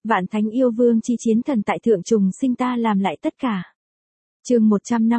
Vạn thánh yêu vương chi chiến thần tại thượng trùng sinh ta làm lại tất cả. Chương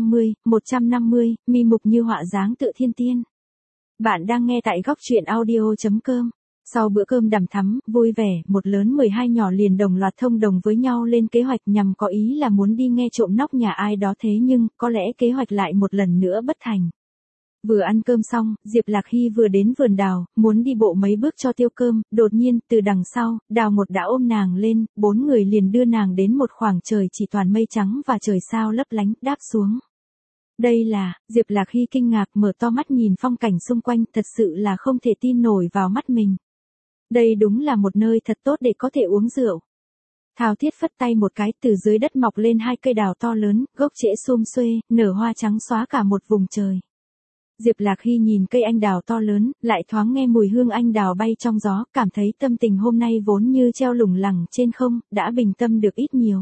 150, mi mục như họa dáng tự thiên tiên. Bạn đang nghe tại góc truyện audio.com. Sau bữa cơm đằm thắm, vui vẻ, một lớn 12 nhỏ liền đồng loạt thông đồng với nhau lên kế hoạch nhằm có ý là muốn đi nghe trộm nóc nhà ai đó, thế nhưng, có lẽ kế hoạch lại một lần nữa bất thành. Vừa ăn cơm xong, Diệp Lạc Hy vừa đến vườn đào, muốn đi bộ mấy bước cho tiêu cơm, đột nhiên, từ đằng sau, đào một đã ôm nàng lên, 4 người liền đưa nàng đến một khoảng trời chỉ toàn mây trắng và trời sao lấp lánh, đáp xuống. Đây là, Diệp Lạc Hy kinh ngạc mở to mắt nhìn phong cảnh xung quanh, thật sự là không thể tin nổi vào mắt mình. Đây đúng là một nơi thật tốt để có thể uống rượu. Thao Thiết phất tay một cái, từ dưới đất mọc lên 2 cây đào to lớn, gốc rễ xum xuê, nở hoa trắng xóa cả một vùng trời. Diệp Lạc Hy nhìn cây anh đào to lớn, lại thoáng nghe mùi hương anh đào bay trong gió, cảm thấy tâm tình hôm nay vốn như treo lủng lẳng trên không, đã bình tâm được ít nhiều.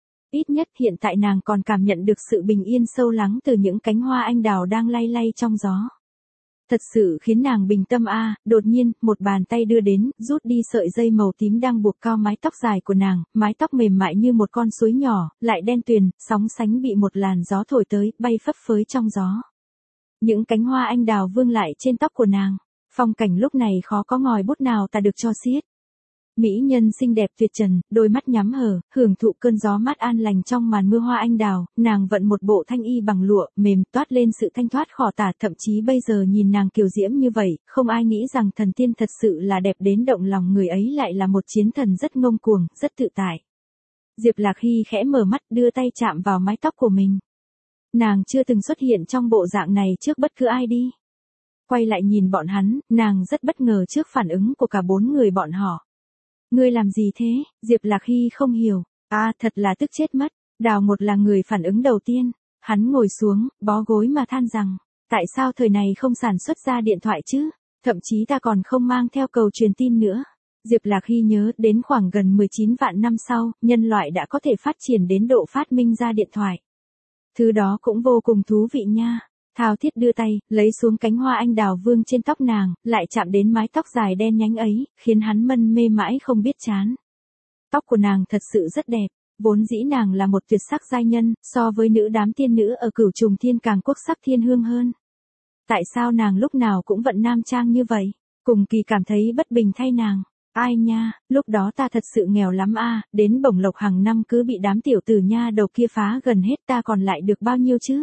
Ít nhất hiện tại nàng còn cảm nhận được sự bình yên sâu lắng từ những cánh hoa anh đào đang lay lay trong gió. Thật sự khiến nàng bình tâm a. Đột nhiên, một bàn tay đưa đến, rút đi sợi dây màu tím đang buộc cao mái tóc dài của nàng, mái tóc mềm mại như một con suối nhỏ, lại đen tuyền, sóng sánh bị một làn gió thổi tới, bay phấp phới trong gió. Những cánh hoa anh đào vương lại trên tóc của nàng. Phong cảnh lúc này khó có ngòi bút nào tả được cho xiết. Mỹ nhân xinh đẹp tuyệt trần, đôi mắt nhắm hờ, hưởng thụ cơn gió mát an lành trong màn mưa hoa anh đào, nàng vận một bộ thanh y bằng lụa, mềm toát lên sự thanh thoát khó tả, thậm chí bây giờ nhìn nàng kiều diễm như vậy, không ai nghĩ rằng thần tiên thật sự là đẹp đến động lòng người ấy lại là một chiến thần rất ngông cuồng, rất tự tại. Diệp Lạc Hy khẽ mở mắt đưa tay chạm vào mái tóc của mình. Nàng chưa từng xuất hiện trong bộ dạng này trước bất cứ ai đi. Quay lại nhìn bọn hắn, nàng rất bất ngờ trước phản ứng của cả 4 người bọn họ. Ngươi làm gì thế? Diệp Lạc Hy không hiểu. Thật là tức chết mất. Đào một là người phản ứng đầu tiên. Hắn ngồi xuống, bó gối mà than rằng, tại sao thời này không sản xuất ra điện thoại chứ? Thậm chí ta còn không mang theo cầu truyền tin nữa. Diệp Lạc Hy nhớ đến khoảng gần 19 vạn năm sau, nhân loại đã có thể phát triển đến độ phát minh ra điện thoại. Thứ đó cũng vô cùng thú vị nha. Thao Thiết đưa tay, lấy xuống cánh hoa anh đào vương trên tóc nàng, lại chạm đến mái tóc dài đen nhánh ấy, khiến hắn mân mê mãi không biết chán. Tóc của nàng thật sự rất đẹp, vốn dĩ nàng là một tuyệt sắc giai nhân, so với nữ đám tiên nữ ở Cửu Trùng Thiên càng quốc sắc thiên hương hơn. Tại sao nàng lúc nào cũng vận nam trang như vậy? Cùng Kỳ cảm thấy bất bình thay nàng. Ai nha, lúc đó ta thật sự nghèo lắm đến bổng lộc hàng năm cứ bị đám tiểu tử nha đầu kia phá gần hết, ta còn lại được bao nhiêu chứ?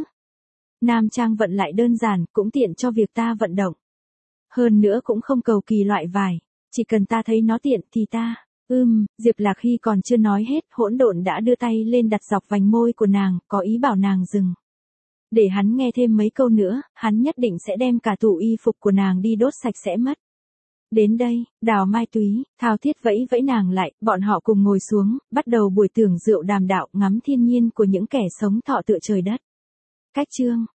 Nam trang vận lại đơn giản, cũng tiện cho việc ta vận động. Hơn nữa cũng không cầu kỳ loại vải, chỉ cần ta thấy nó tiện thì ta. Diệp Lạc Hy còn chưa nói hết, Hỗn Độn đã đưa tay lên đặt dọc vành môi của nàng, có ý bảo nàng dừng. Để hắn nghe thêm mấy câu nữa, hắn nhất định sẽ đem cả tủ y phục của nàng đi đốt sạch sẽ mất. Đến đây, Đào Mai Túy, Thao Thiết vẫy vẫy nàng lại, bọn họ cùng ngồi xuống, bắt đầu buổi tưởng rượu đàm đạo, ngắm thiên nhiên của những kẻ sống thọ tựa trời đất. Cách chương